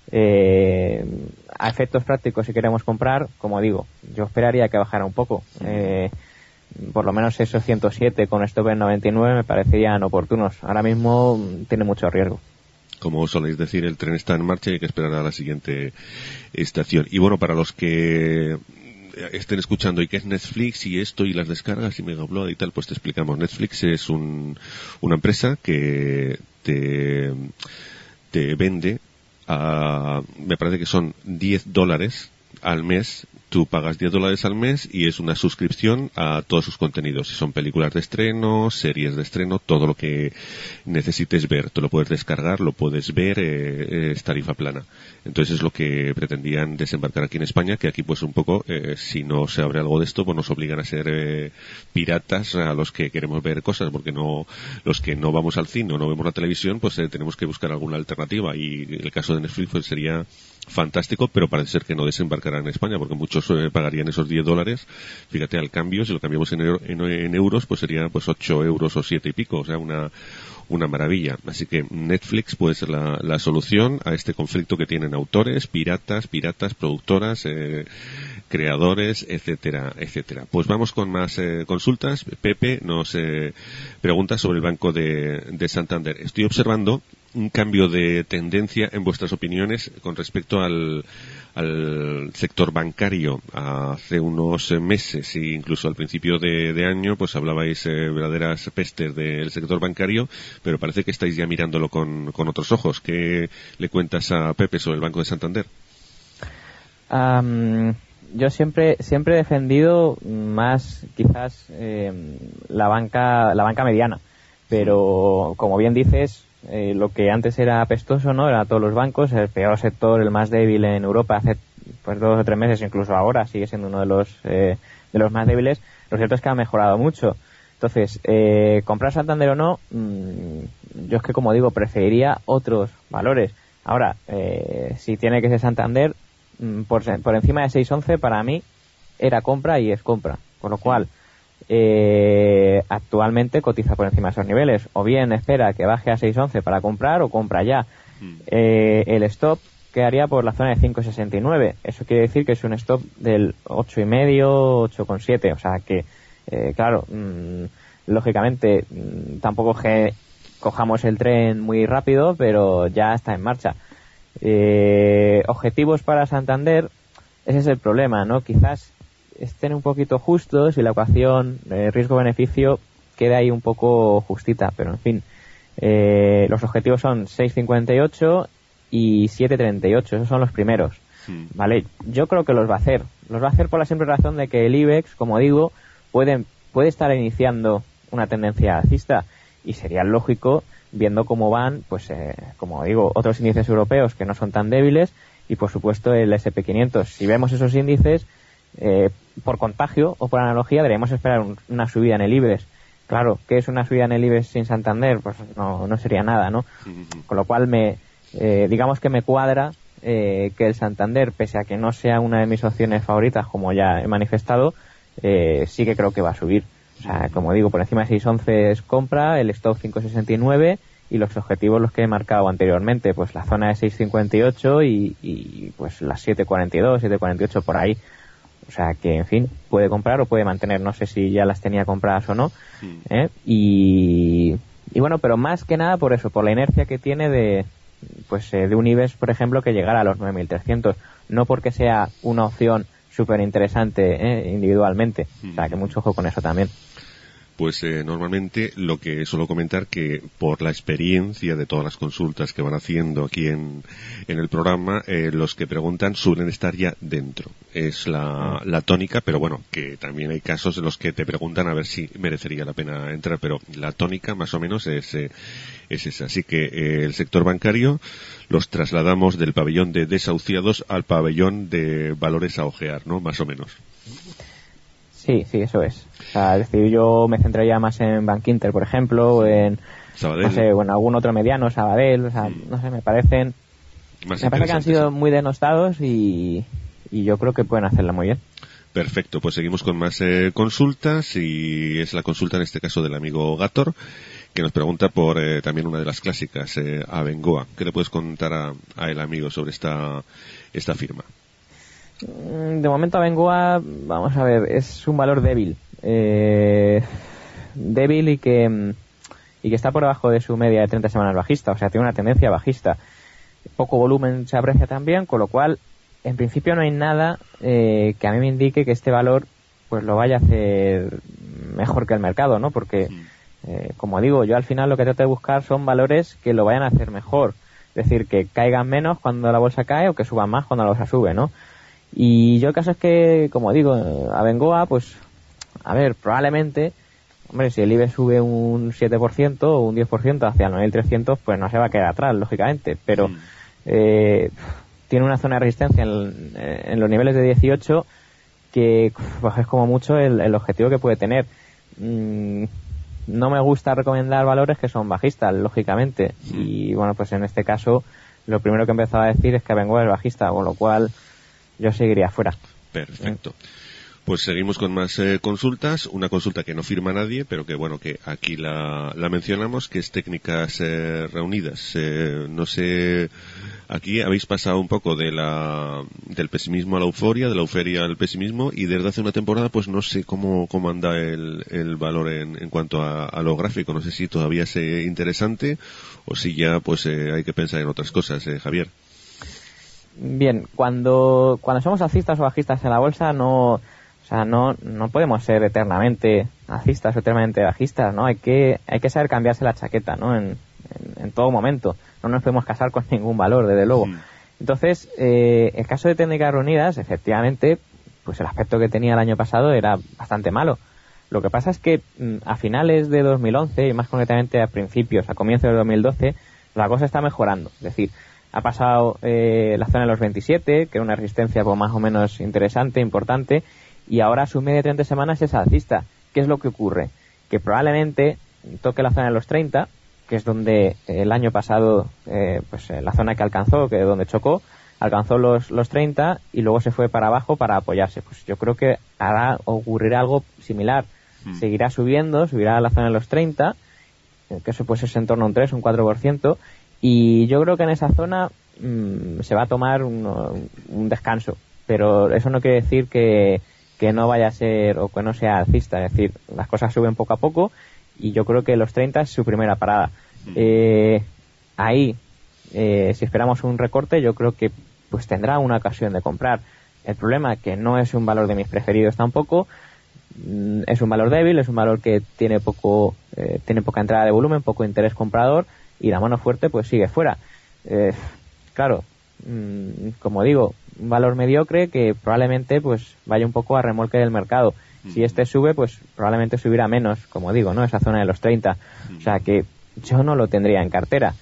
eh, a efectos prácticos, si queremos comprar, como digo, yo esperaría que bajara un poco. Mm. Eh, por lo menos esos ciento siete con stop en noventa y nueve me parecerían oportunos. Ahora mismo tiene mucho riesgo. Como soléis decir, el tren está en marcha y hay que esperar a la siguiente estación. Y bueno, para los que estén escuchando y qué es Netflix y esto y las descargas y Mega Upload y tal, pues te explicamos. Netflix es un, una empresa que te, te vende a, me parece que son diez dólares al mes. Tú pagas diez dólares al mes y es una suscripción a todos sus contenidos. Si son películas de estreno, series de estreno, todo lo que necesites ver. Te lo puedes descargar, lo puedes ver, eh, es tarifa plana. Entonces es lo que pretendían desembarcar aquí en España, que aquí pues un poco, eh, si no se abre algo de esto, pues nos obligan a ser eh, piratas a los que queremos ver cosas, porque no los que no vamos al cine o no vemos la televisión, pues eh, tenemos que buscar alguna alternativa. Y el caso de Netflix pues sería fantástico, pero parece ser que no desembarcará en España, porque muchos eh, pagarían esos diez dólares. Fíjate, al cambio, si lo cambiamos en, euro, en, en euros, pues sería pues ocho euros o siete y pico, o sea, una una maravilla. Así que Netflix pues la, la solución a este conflicto que tienen autores, piratas, piratas, productoras, eh, creadores, etcétera, etcétera. Pues vamos con más eh, consultas. Pepe nos eh, pregunta sobre el Banco de, de Santander. Estoy observando un cambio de tendencia en vuestras opiniones con respecto al, al sector bancario. Hace unos meses e incluso al principio de, de año pues hablabais eh, verdaderas pestes del sector bancario, pero parece que estáis ya mirándolo con, con otros ojos. ¿Qué le cuentas a Pepe sobre el Banco de Santander? Um, yo siempre siempre he defendido más quizás eh, la banca la banca mediana, pero como bien dices, Eh, lo que antes era apestoso, ¿no? Era todos los bancos, el peor sector, el más débil en Europa hace pues dos o tres meses, incluso ahora sigue siendo uno de los eh, de los más débiles. Lo cierto es que ha mejorado mucho. Entonces, eh, comprar Santander o no, mmm, yo es que, como digo, preferiría otros valores. Ahora, eh, si tiene que ser Santander, mmm, por, por encima de seis once para mí era compra y es compra, con lo cual Eh, actualmente cotiza por encima de esos niveles, o bien espera que baje a seis once para comprar o compra ya. Mm. Eh, el stop quedaría por la zona de cinco sesenta y nueve, eso quiere decir que es un stop del ocho y medio, ocho coma siete, o sea que eh, claro, mmm, lógicamente mmm, tampoco que cojamos el tren muy rápido, pero ya está en marcha. Eh, objetivos para Santander, ese es el problema, ¿no? Quizás estén un poquito justos y la ecuación eh, riesgo-beneficio queda ahí un poco justita, pero en fin, eh, los objetivos son seis cincuenta y ocho y siete treinta y ocho, esos son los primeros, sí. Vale, yo creo que los va a hacer, los va a hacer por la simple razón de que el IBEX, como digo, puede, puede estar iniciando una tendencia alcista y sería lógico viendo cómo van, pues eh, como digo, otros índices europeos que no son tan débiles y por supuesto el ese and pe quinientos. Si vemos esos índices, Eh, por contagio o por analogía deberíamos esperar un, una subida en el IBEX. Claro, ¿qué es una subida en el IBEX sin Santander? Pues no, no sería nada, ¿no? Con lo cual me eh, digamos que me cuadra eh, que el Santander, pese a que no sea una de mis opciones favoritas, como ya he manifestado, eh, sí que creo que va a subir. O sea, como digo, por encima de seis once es compra, el stop cinco sesenta y nueve y los objetivos los que he marcado anteriormente, pues la zona de seis cincuenta y ocho y, y pues las siete cuarenta y dos, siete cuarenta y ocho por ahí. O sea que, en fin, puede comprar o puede mantener. No sé si ya las tenía compradas o no. Sí. ¿eh? Y, y bueno, pero más que nada por eso, por la inercia que tiene de pues eh, de un IBEX, por ejemplo, que llegara a los nueve mil trescientos. No porque sea una opción súper interesante ¿eh? individualmente. Mm. O sea que mucho ojo con eso también. Pues eh, normalmente lo que suelo comentar que por la experiencia de todas las consultas que van haciendo aquí en, en el programa, eh, los que preguntan suelen estar ya dentro. Es la, la tónica, pero bueno, que también hay casos en los que te preguntan a ver si merecería la pena entrar, pero la tónica más o menos es, eh, es esa. Así que eh, el sector bancario los trasladamos del pabellón de desahuciados al pabellón de valores a ojear, ¿no? Más o menos. Sí, sí, eso es. O sea, es decir, yo me centraría más en Bankinter, por ejemplo, o en, Sabadell. no sé, bueno, algún otro mediano, Sabadell, o sea, mm. no sé, me parecen, más me parece que han sido sí. muy denostados y, y yo creo que pueden hacerla muy bien. Perfecto, pues seguimos con más eh, consultas y es la consulta en este caso del amigo Gator, que nos pregunta por eh, también una de las clásicas, eh, Abengoa. ¿Qué le puedes contar a, a el amigo sobre esta, esta firma? De momento Abengoa, vamos a ver, es un valor débil. Eh, débil y que y que está por debajo de su media de treinta semanas bajista, o sea, tiene una tendencia bajista. Poco volumen se aprecia también, con lo cual, en principio no hay nada eh, que a mí me indique que este valor pues lo vaya a hacer mejor que el mercado, ¿no? Porque, eh, como digo, yo al final lo que trato de buscar son valores que lo vayan a hacer mejor. Es decir, que caigan menos cuando la bolsa cae o que suban más cuando la bolsa sube, ¿no? Y yo el caso es que, como digo, Abengoa, pues, a ver, probablemente, hombre, si el IBEX sube un siete por ciento o un diez por ciento hacia nueve mil trescientos, pues no se va a quedar atrás, lógicamente, pero mm. eh, tiene una zona de resistencia en, en los niveles de dieciocho que pues, es como mucho el, el objetivo que puede tener. Mm, no me gusta recomendar valores que son bajistas, lógicamente, mm. y bueno, pues en este caso, lo primero que he empezado a decir es que Abengoa es bajista, con lo cual yo seguiría fuera. Perfecto. Pues seguimos con más eh, consultas. Una consulta que no firma nadie, pero que bueno, que aquí la, la mencionamos, que es Técnicas eh, Reunidas. Eh, no sé, aquí habéis pasado un poco de la, del pesimismo a la euforia, de la euforia al pesimismo, y desde hace una temporada pues no sé cómo, cómo anda el, el valor en, en cuanto a, a lo gráfico. No sé si todavía es eh, interesante o si ya pues eh, hay que pensar en otras cosas, eh, Javier. Bien, cuando cuando somos alcistas o bajistas en la bolsa, no, o sea, no no podemos ser eternamente alcistas o eternamente bajistas, ¿no? Hay que hay que saber cambiarse la chaqueta, ¿no? En, en, en todo momento. No nos podemos casar con ningún valor, desde luego. Sí. Entonces, eh, el caso de Técnicas Reunidas, efectivamente, pues el aspecto que tenía el año pasado era bastante malo. Lo que pasa es que a finales de dos mil once y más concretamente a principios, a comienzos de dos mil doce, la cosa está mejorando. Es decir, ha pasado eh, la zona de los veintisiete, que era una resistencia pues, más o menos interesante, importante, y ahora su media de treinta semanas es alcista. ¿Qué es lo que ocurre? Que probablemente toque la zona de los treinta, que es donde el año pasado, eh, pues la zona que alcanzó, que es donde chocó, alcanzó los, los treinta y luego se fue para abajo para apoyarse. Pues yo creo que hará, ocurrirá algo similar. Mm. Seguirá subiendo, subirá a la zona de los treinta, que eso pues es en torno a un tres, un cuatro por ciento, y yo creo que en esa zona mmm, se va a tomar un, un descanso, pero eso no quiere decir que, que no vaya a ser o que no sea alcista. Es decir, las cosas suben poco a poco y yo creo que los treinta es su primera parada. Mm. Eh, ahí, eh, si esperamos un recorte, yo creo que pues tendrá una ocasión de comprar. El problema es que no es un valor de mis preferidos tampoco, mm, es un valor débil, es un valor que tiene poco eh, tiene poca entrada de volumen, poco interés comprador, y la mano fuerte pues sigue fuera. Eh, claro, mmm, como digo, un valor mediocre que probablemente pues vaya un poco a remolque del mercado. Si este sube, pues probablemente subirá menos, como digo, ¿no? Esa zona de los treinta. O sea que yo no lo tendría en cartera.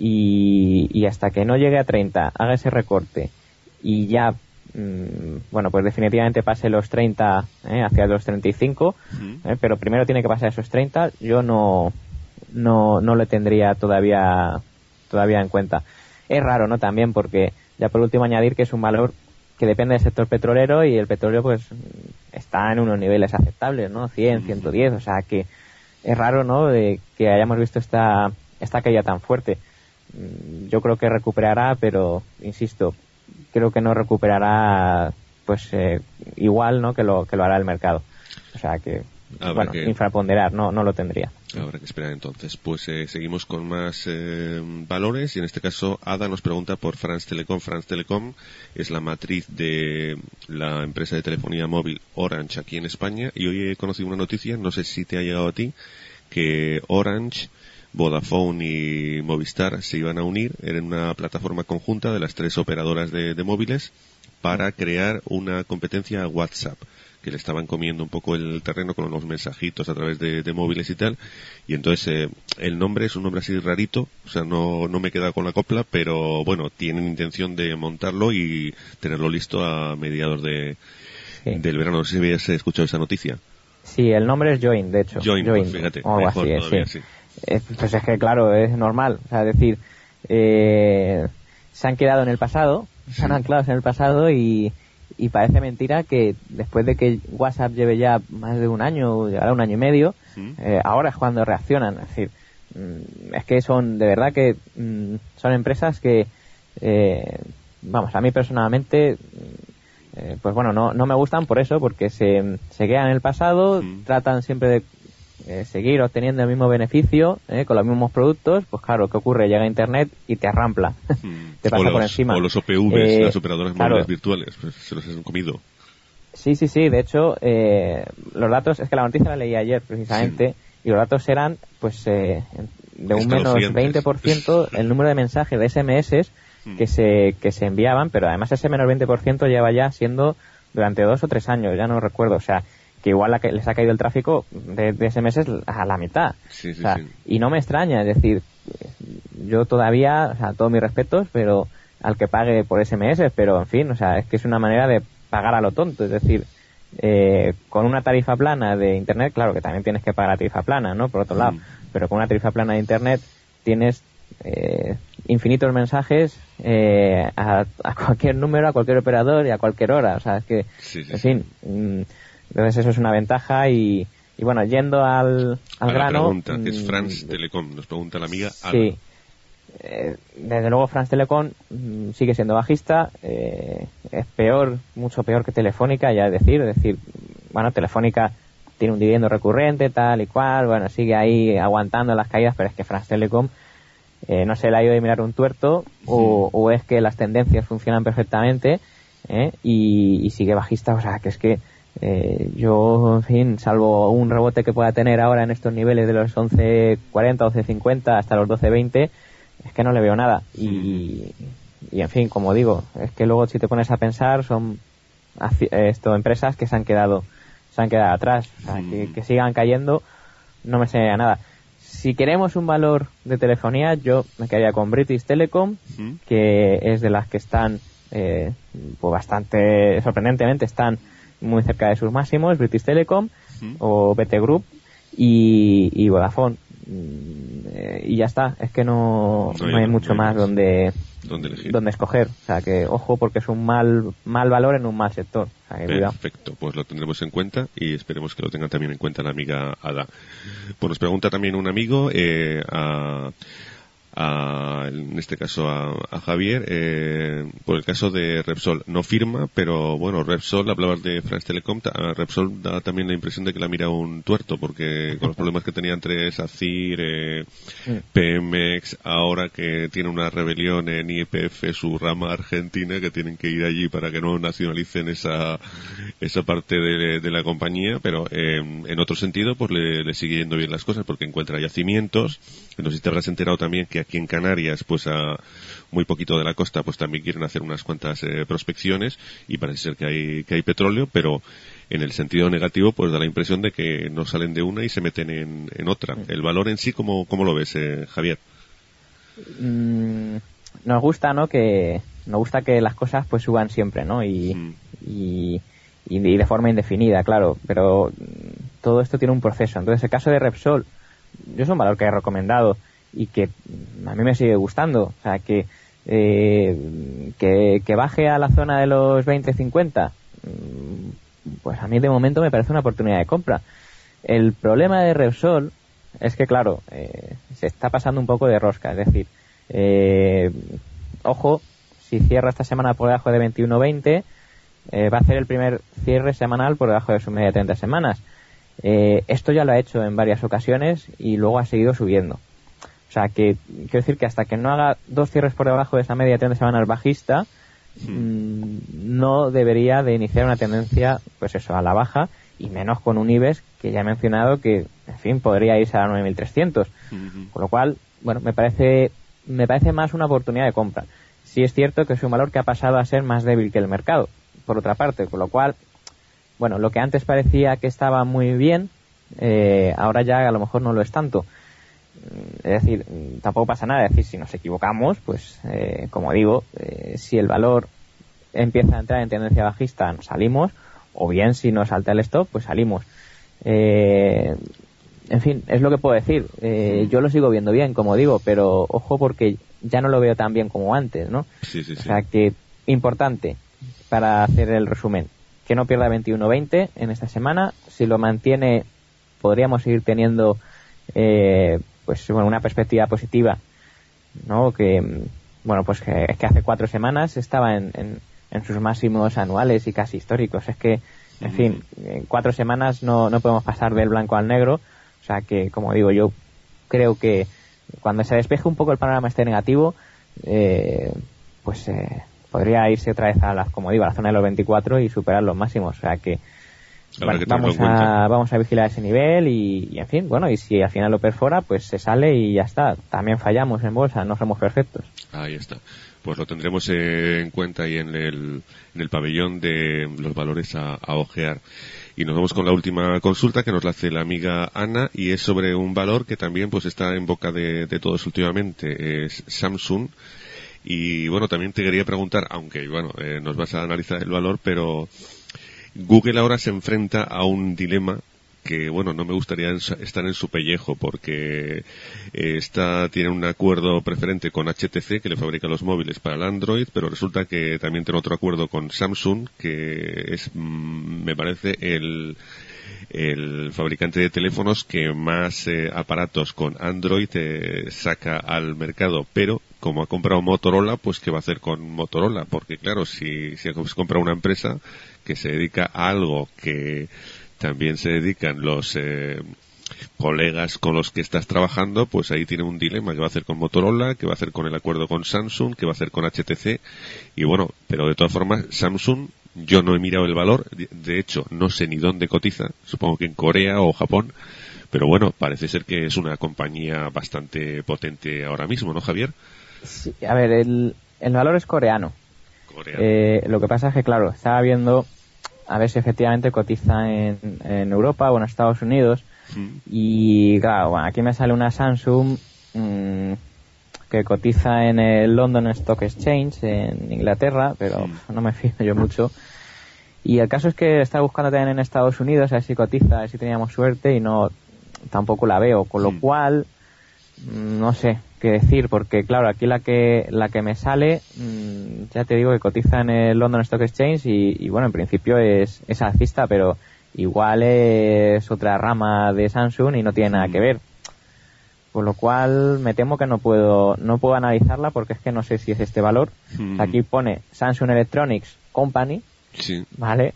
Y, y hasta que no llegue a treinta, haga ese recorte y ya, mmm, bueno, pues definitivamente pase los treinta ¿eh? hacia los treinta y cinco, ¿eh? Pero primero tiene que pasar esos treinta, yo no no no le tendría todavía todavía en cuenta. Es raro, ¿no? También porque, ya por último añadir que es un valor que depende del sector petrolero y el petróleo pues está en unos niveles aceptables, ¿no? cien, ciento diez, o sea que es raro, ¿no? De que hayamos visto esta esta caída tan fuerte. Yo creo que recuperará, pero insisto, creo que no recuperará pues eh, igual, ¿no?, que lo que lo hará el mercado. O sea que, Habrá bueno, que... infraponderar, no, no lo tendría. Habrá que esperar entonces. Pues eh, seguimos con más eh, valores y en este caso Ada nos pregunta por France Telecom. France Telecom es la matriz de la empresa de telefonía móvil Orange aquí en España y hoy he conocido una noticia, no sé si te ha llegado a ti, que Orange, Vodafone y Movistar se iban a unir en una plataforma conjunta de las tres operadoras de, de móviles para crear una competencia a WhatsApp, que le estaban comiendo un poco el terreno con unos mensajitos a través de, de móviles y tal, y entonces eh, el nombre es un nombre así rarito, o sea, no, no me queda con la copla, pero bueno, tienen intención de montarlo y tenerlo listo a mediados de, sí. del verano. No sé si habías escuchado esa noticia. Sí, el nombre es Join, de hecho. Join, Join pues fíjate, o algo mejor así, todavía, sí. sí. Eh, pues es que claro, es normal, o sea, es decir, eh, se han quedado en el pasado, se han anclado en el pasado y Y parece mentira que después de que WhatsApp lleve ya más de un año, llegará un año y medio, ¿Mm? eh, ahora es cuando reaccionan. Es decir, mm, es que son, de verdad que mm, son empresas que, eh, vamos, a mí personalmente, eh, pues bueno, no, no me gustan por eso, porque se, se quedan en el pasado, ¿Mm? tratan siempre de eh, seguir obteniendo el mismo beneficio eh, con los mismos productos. Pues claro, ¿qué ocurre? Llega Internet y te arrampla, hmm. te pasa o los, por encima. O los O P Vs, eh, las operadoras claro. móviles virtuales, pues se los han comido. Sí, sí, sí, de hecho, eh, los datos, es que la noticia la leí ayer precisamente, sí. y los datos eran, pues, eh, de un menos veinte por ciento el número de mensajes de S M S hmm. que se que se enviaban, pero además ese menos veinte por ciento lleva ya siendo durante dos o tres años, ya no recuerdo, o sea, que igual la que les ha caído el tráfico de, de S M S a la mitad. Sí, sí, o sea, sí. Y no me extraña, es decir, yo todavía, o sea, todos mis respetos, pero al que pague por S M S, pero en fin, o sea, es que es una manera de pagar a lo tonto, es decir, eh, con una tarifa plana de Internet, claro que también tienes que pagar la tarifa plana, ¿no?, por otro lado, mm. pero con una tarifa plana de Internet tienes eh, infinitos mensajes eh, a, a cualquier número, a cualquier operador y a cualquier hora, o sea, es que, sí, sí, en fin... sí. Mmm, entonces eso es una ventaja y, y bueno, yendo al, al a grano... la pregunta, que es France Telecom, nos pregunta la amiga Ana. Sí, eh, desde luego France Telecom mm, sigue siendo bajista, eh, es peor, mucho peor que Telefónica, ya es decir, es decir, bueno, Telefónica tiene un dividendo recurrente, tal y cual, bueno, sigue ahí aguantando las caídas, pero es que France Telecom eh, no se le ha ido de mirar un tuerto, o, o es que las tendencias funcionan perfectamente eh, y, y sigue bajista, o sea, que es que Eh, yo, en fin, salvo un rebote que pueda tener ahora en estos niveles de los once cuarenta, once cincuenta hasta los doce veinte, es que no le veo nada. Y, y, en fin, como digo, es que luego si te pones a pensar, son esto empresas que se han quedado se han quedado atrás. O sea, que, que sigan cayendo no me enseña nada. Si queremos un valor de telefonía, yo me quedaría con British Telecom, que es de las que están, eh, pues bastante, sorprendentemente, están muy cerca de sus máximos, British Telecom ¿Mm? o B T Group y, y Vodafone. Eh, y ya está, es que no, no, hay, no hay mucho no hay más, más donde, donde escoger. O sea que, ojo, porque es un mal mal valor en un mal sector. O sea, que perfecto, cuidado. Pues lo tendremos en cuenta y esperemos que lo tenga también en cuenta la amiga Ada. Pues nos pregunta también un amigo, eh, a... A, en este caso a, a Javier, eh, por el caso de Repsol. No firma, pero bueno, Repsol, hablabas de France Telecom, a Repsol da también la impresión de que la mira un tuerto, porque con los problemas que tenía entre SACIR, eh, Pemex, ahora que tiene una rebelión en I P F, su rama argentina, que tienen que ir allí para que no nacionalicen esa esa parte de, de la compañía, pero eh, en otro sentido, pues le, le sigue yendo bien las cosas, porque encuentra yacimientos. No sé si te habrás enterado también que aquí en Canarias, pues a muy poquito de la costa, pues también quieren hacer unas cuantas eh, prospecciones y parece ser que hay que hay petróleo, pero en el sentido negativo, pues da la impresión de que no salen de una y se meten en, en otra. El valor en sí, ¿cómo, cómo lo ves, eh, Javier? Mm, nos gusta, ¿no? Que nos gusta que las cosas pues suban siempre, ¿no? Y, mm. y, y de forma indefinida, claro, pero todo esto tiene un proceso. Entonces, el caso de Repsol, yo es un valor que he recomendado y que a mí me sigue gustando, o sea que eh, que, que baje a la zona de los veinte cincuenta, pues a mí de momento me parece una oportunidad de compra. El problema de Repsol es que claro, eh, se está pasando un poco de rosca, es decir, eh, ojo, si cierra esta semana por debajo de veintiuno veinte, eh, va a hacer el primer cierre semanal por debajo de su media de treinta semanas. Eh, esto ya lo ha hecho en varias ocasiones y luego ha seguido subiendo. O sea que, quiero decir que hasta que no haga dos cierres por debajo de esa media de treinta semanas bajista, mmm, no debería de iniciar una tendencia, pues eso, a la baja, y menos con un IBEX que ya he mencionado que, en fin, podría irse a nueve mil trescientos. Uh-huh. Con lo cual, bueno, me parece, me parece más una oportunidad de compra. Sí es cierto que es un valor que ha pasado a ser más débil que el mercado, por otra parte, con lo cual, bueno, lo que antes parecía que estaba muy bien, eh, ahora ya a lo mejor no lo es tanto. Es decir, tampoco pasa nada. Es decir, si nos equivocamos, pues, eh, como digo, eh, si el valor empieza a entrar en tendencia bajista, nos salimos, o bien si nos salta el stop, pues salimos. Eh, en fin, es lo que puedo decir. Eh, yo lo sigo viendo bien, como digo, pero ojo porque ya no lo veo tan bien como antes, ¿no? Sí, sí, sí. O sea que, importante, para hacer el resumen, que no pierda veintiuno veinte en esta semana. Si lo mantiene, podríamos seguir teniendo eh, pues bueno, una perspectiva positiva, ¿no? Que, bueno, pues que es que hace cuatro semanas estaba en, en, en sus máximos anuales y casi históricos. Es que, en fin, en cuatro semanas no, no podemos pasar del blanco al negro. O sea que, como digo, yo creo que cuando se despeje un poco el panorama este negativo, eh, pues eh, podría irse otra vez a las, como digo, a la zona de los veinticuatro y superar los máximos. O sea que, bueno, vamos a vamos a vigilar ese nivel y, y, en fin, bueno, y si al final lo perfora, pues se sale y ya está. También fallamos en bolsa, no somos perfectos. Ahí está. Pues lo tendremos en cuenta ahí en el, en el pabellón de los valores a, a ojear. Y nos vamos con la última consulta que nos la hace la amiga Ana, y es sobre un valor que también pues está en boca de, de todos últimamente, es Samsung. Y bueno, también te quería preguntar, aunque bueno, eh, nos vas a analizar el valor, pero Google ahora se enfrenta a un dilema que, bueno, no me gustaría estar en su pellejo, porque está, tiene un acuerdo preferente con H T C, que le fabrica los móviles para el Android, pero resulta que también tiene otro acuerdo con Samsung, que es, me parece, el, el fabricante de teléfonos que más eh, aparatos con Android eh, saca al mercado, pero como ha comprado Motorola, pues ¿qué va a hacer con Motorola? Porque claro, si, si compra una empresa que se dedica a algo que también se dedican los eh, colegas con los que estás trabajando, pues ahí tiene un dilema. ¿Qué va a hacer con Motorola? ¿Qué va a hacer con el acuerdo con Samsung? ¿Qué va a hacer con H T C? Y bueno, pero de todas formas, Samsung, yo no he mirado el valor, de hecho, no sé ni dónde cotiza, supongo que en Corea o Japón, pero bueno, parece ser que es una compañía bastante potente ahora mismo, ¿no, Javier? Sí, a ver, el, el valor es coreano. coreano. Eh, lo que pasa es que, claro, estaba viendo a ver si efectivamente cotiza en, en Europa o en Estados Unidos. Mm. Y claro, bueno, aquí me sale una Samsung mmm, que cotiza en el London Stock Exchange en Inglaterra, pero mm. no me fío yo mucho. Y el caso es que estaba buscando también en Estados Unidos a ver si cotiza, a ver si teníamos suerte, y no, tampoco la veo, con lo mm. cual no sé qué decir, porque claro, aquí la que la que me sale, mmm, ya te digo que cotiza en el London Stock Exchange y, y bueno, en principio es, es alcista, pero igual es otra rama de Samsung y no tiene nada que ver. Con lo cual me temo que no puedo no puedo analizarla, porque es que no sé si es este valor. Mm. Aquí pone Samsung Electronics Company, sí. Vale,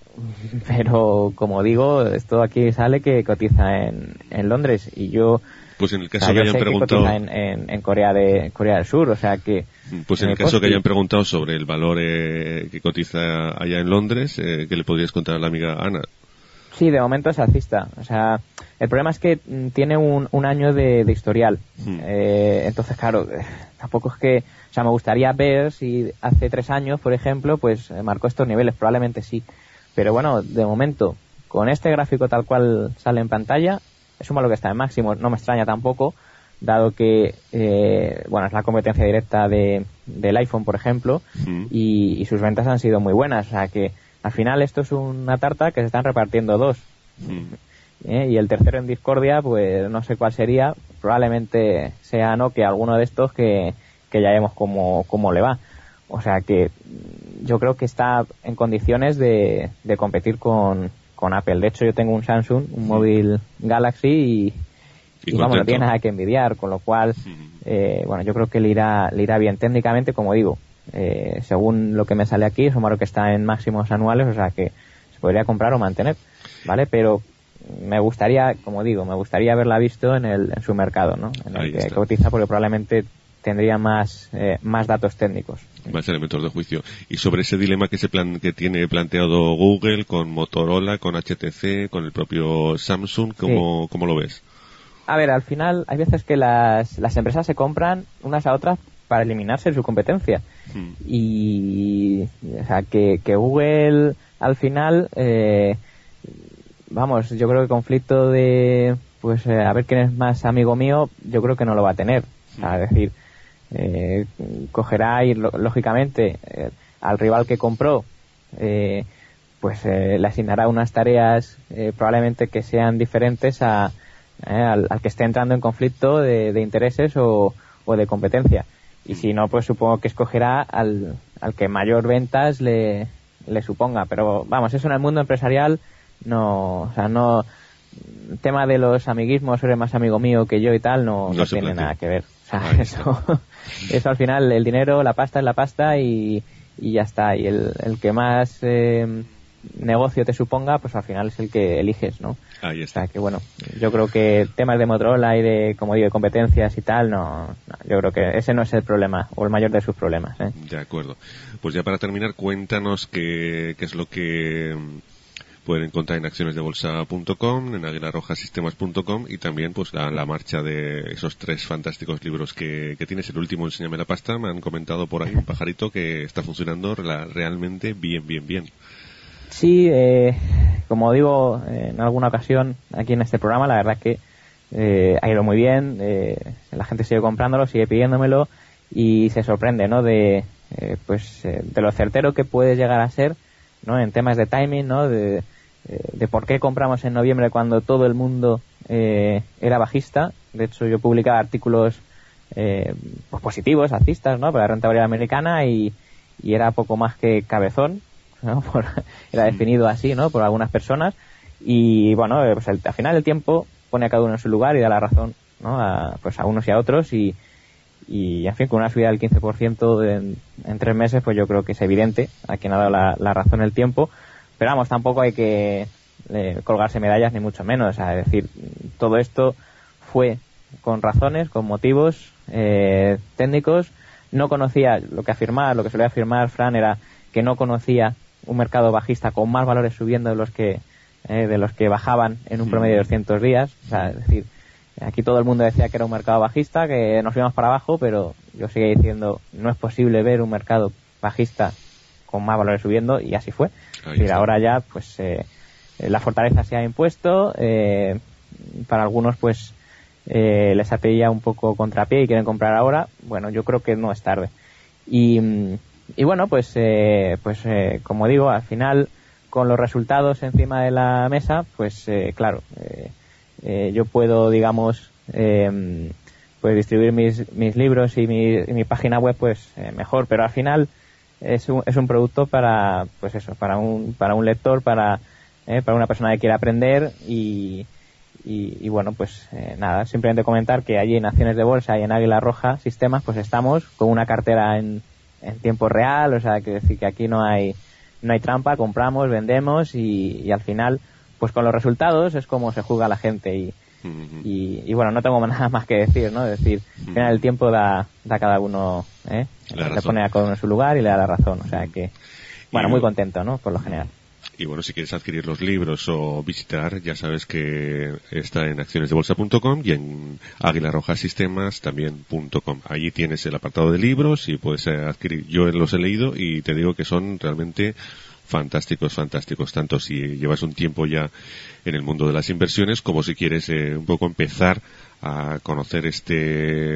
pero como digo, esto aquí sale que cotiza en, en Londres, y yo pues en el caso o sea, que hayan preguntado que en, en, en Corea de Corea del Sur, o sea que pues en el caso que hayan preguntado sobre el valor eh, que cotiza allá en Londres, eh, ¿qué le podrías contar a la amiga Ana? Sí, de momento es alcista. O sea, el problema es que tiene un, un año de, de historial. Hmm. Eh, entonces, claro, tampoco es que... O sea, me gustaría ver si hace tres años, por ejemplo, pues marcó estos niveles. Probablemente sí. Pero bueno, de momento, con este gráfico tal cual sale en pantalla, es un valor que está en máximo. No me extraña tampoco, dado que, eh, bueno, es la competencia directa de, del iPhone, por ejemplo, hmm. y, y sus ventas han sido muy buenas. O sea que al final esto es una tarta que se están repartiendo dos. Mm. ¿Eh? Y el tercero en discordia, pues no sé cuál sería. Probablemente sea Nokia, alguno de estos que, que ya vemos cómo, cómo le va. O sea que yo creo que está en condiciones de, de competir con, con Apple. De hecho, yo tengo un Samsung, un móvil Galaxy, y, y, y vamos, no tiene nada que envidiar. Con lo cual, mm. eh, bueno, yo creo que le irá, le irá bien. Técnicamente, como digo, eh, según lo que me sale aquí, es un valor que está en máximos anuales, o sea que se podría comprar o mantener, ¿vale? Pero me gustaría, como digo, me gustaría haberla visto en el en su mercado, ¿no? En el que cotiza, porque probablemente tendría más eh, más datos técnicos, más elementos de juicio. Y sobre ese dilema que se plan, que tiene planteado Google con Motorola, con H T C, con el propio Samsung, ¿cómo, sí. ¿cómo lo ves? A ver, al final hay veces que las las empresas se compran unas a otras para eliminarse de su competencia. Hmm. Y o sea que que Google al final eh, vamos, yo creo que conflicto de pues eh, a ver quién es más amigo mío, yo creo que no lo va a tener. O sea, es decir, eh, cogerá y lógicamente eh, al rival que compró eh, pues eh, le asignará unas tareas eh, probablemente que sean diferentes a, eh, al, al que esté entrando en conflicto de, de intereses o, o de competencia, y si no, pues supongo que escogerá al, al que mayor ventas le, le suponga. Pero vamos, eso en el mundo empresarial no, o sea, no, el tema de los amiguismos, eres más amigo mío que yo y tal, no, no, no tiene plantea. Nada que ver. O sea, eso, eso al final, el dinero, la pasta es la pasta y, y ya está. Y el, el que más eh, negocio te suponga, pues al final es el que eliges, ¿no? Ahí está. O sea, que bueno, yo creo que temas de Motorola y de, como digo, de competencias y tal, no, no, yo creo que ese no es el problema, o el mayor de sus problemas, ¿eh? De acuerdo. Pues ya para terminar, cuéntanos qué, qué es lo que pueden encontrar en acciones de bolsa punto com, en aguilar roja sistemas punto com, y también pues la, la marcha de esos tres fantásticos libros que, que tienes. El último, Enséñame la pasta, me han comentado por ahí un pajarito que está funcionando realmente bien, bien, bien. Sí, eh, como digo eh, en alguna ocasión aquí en este programa, la verdad que eh, ha ido muy bien, eh, la gente sigue comprándolo, sigue pidiéndomelo y se sorprende, ¿no? De eh, pues eh, de lo certero que puede llegar a ser, ¿no? En temas de timing, ¿no? De, de por qué compramos en noviembre cuando todo el mundo eh, era bajista. De hecho, yo publicaba artículos eh, pues positivos, alcistas, ¿no? Para la renta variable americana y, y era poco más que cabezón, ¿no? Por, era definido así, ¿no? Por algunas personas. Y bueno, pues el, al final el tiempo pone a cada uno en su lugar y da la razón, ¿no? A, pues a unos y a otros y y en fin, con una subida del quince por ciento en, en tres meses, pues yo creo que es evidente a quien ha dado la, la razón el tiempo. Pero vamos, tampoco hay que eh, colgarse medallas ni mucho menos. O sea, es decir, todo esto fue con razones, con motivos eh, técnicos. No conocía lo que afirmaba, lo que solía afirmar Fran era que no conocía un mercado bajista con más valores subiendo de los que eh, de los que bajaban en un promedio de doscientos días. O sea, es decir, aquí todo el mundo decía que era un mercado bajista, que nos íbamos para abajo, pero yo seguía diciendo no es posible ver un mercado bajista con más valores subiendo, y así fue. Es decir, ahora ya pues eh, la fortaleza se ha impuesto, eh, para algunos pues eh, les atilla un poco contrapié y quieren comprar ahora. Bueno, yo creo que no es tarde. Y, y bueno, pues eh, pues eh, como digo, al final con los resultados encima de la mesa, pues eh, claro, eh, Eh, yo puedo, digamos, eh, pues distribuir mis, mis libros y mi, y mi página web pues eh, mejor, pero al final es un, es un producto para, pues eso, para un, para un lector, para, eh, para una persona que quiera aprender y, y, y bueno, pues eh, nada, simplemente comentar que allí en Acciones de Bolsa y en Águila Roja Sistemas pues estamos con una cartera en, en tiempo real, o sea, que decir que aquí no hay, no hay trampa, compramos, vendemos y, y al final pues con los resultados es como se juzga la gente y, uh-huh. y, y bueno, no tengo nada más que decir, ¿no? Es decir, al uh-huh. final el tiempo da, da cada uno, ¿eh? Le, le pone a cada uno en su lugar y le da la razón, o sea que, bueno, y, muy contento, ¿no? Por lo general. Y bueno, si quieres adquirir los libros o visitar, ya sabes que está en acciones de bolsa punto com y en Águila Roja Sistemas también punto com. Allí tienes el apartado de libros y puedes adquirir. Yo los he leído y te digo que son realmente fantásticos, fantásticos, tanto si llevas un tiempo ya en el mundo de las inversiones como si quieres eh, un poco empezar a conocer este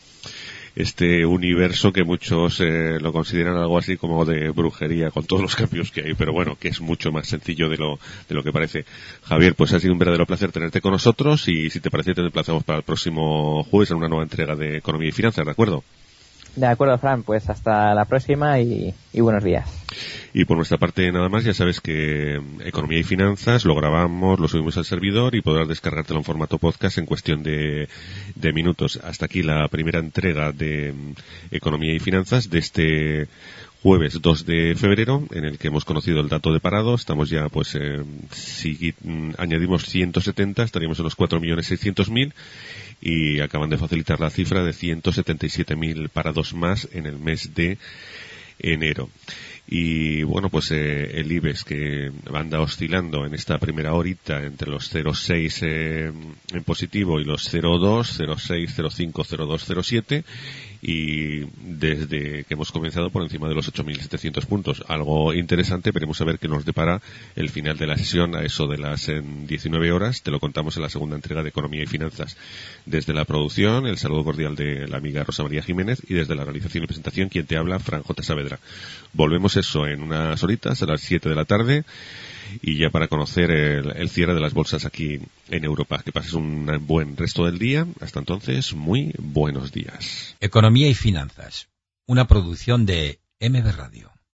este universo que muchos eh, lo consideran algo así como de brujería con todos los cambios que hay, pero bueno, que es mucho más sencillo de lo de lo que parece. Javier, pues ha sido un verdadero placer tenerte con nosotros y si te parece te desplazamos para el próximo jueves en una nueva entrega de Economía y Finanzas, ¿de acuerdo? De acuerdo, Fran, pues hasta la próxima y, y buenos días. Y por nuestra parte nada más, ya sabes que Economía y Finanzas lo grabamos, lo subimos al servidor y podrás descargártelo en formato podcast en cuestión de, de minutos. Hasta aquí la primera entrega de Economía y Finanzas de este jueves dos de febrero, en el que hemos conocido el dato de parado. Estamos ya, pues, eh, si añadimos ciento setenta, estaríamos en los cuatro millones seiscientos mil y acaban de facilitar la cifra de ciento setenta y siete mil parados más en el mes de enero. Y bueno, pues eh, el IBEX que anda oscilando en esta primera horita entre los cero coma seis eh, en positivo y los cero coma dos, cero coma seis, cero coma cinco, cero coma dos, cero coma siete, y desde que hemos comenzado por encima de los ocho mil setecientos puntos. Algo interesante, veremos a ver qué nos depara el final de la sesión a eso de las en diecinueve horas. Te lo contamos en la segunda entrega de Economía y Finanzas. Desde la producción, el saludo cordial de la amiga Rosa María Jiménez, y desde la realización y presentación, quien te habla, Fran J. Saavedra. Volvemos eso en unas horitas, a las siete de la tarde, y ya para conocer el, el cierre de las bolsas aquí en Europa. Que pases un buen resto del día. Hasta entonces, muy buenos días. Economía y Finanzas, una producción de M B Radio.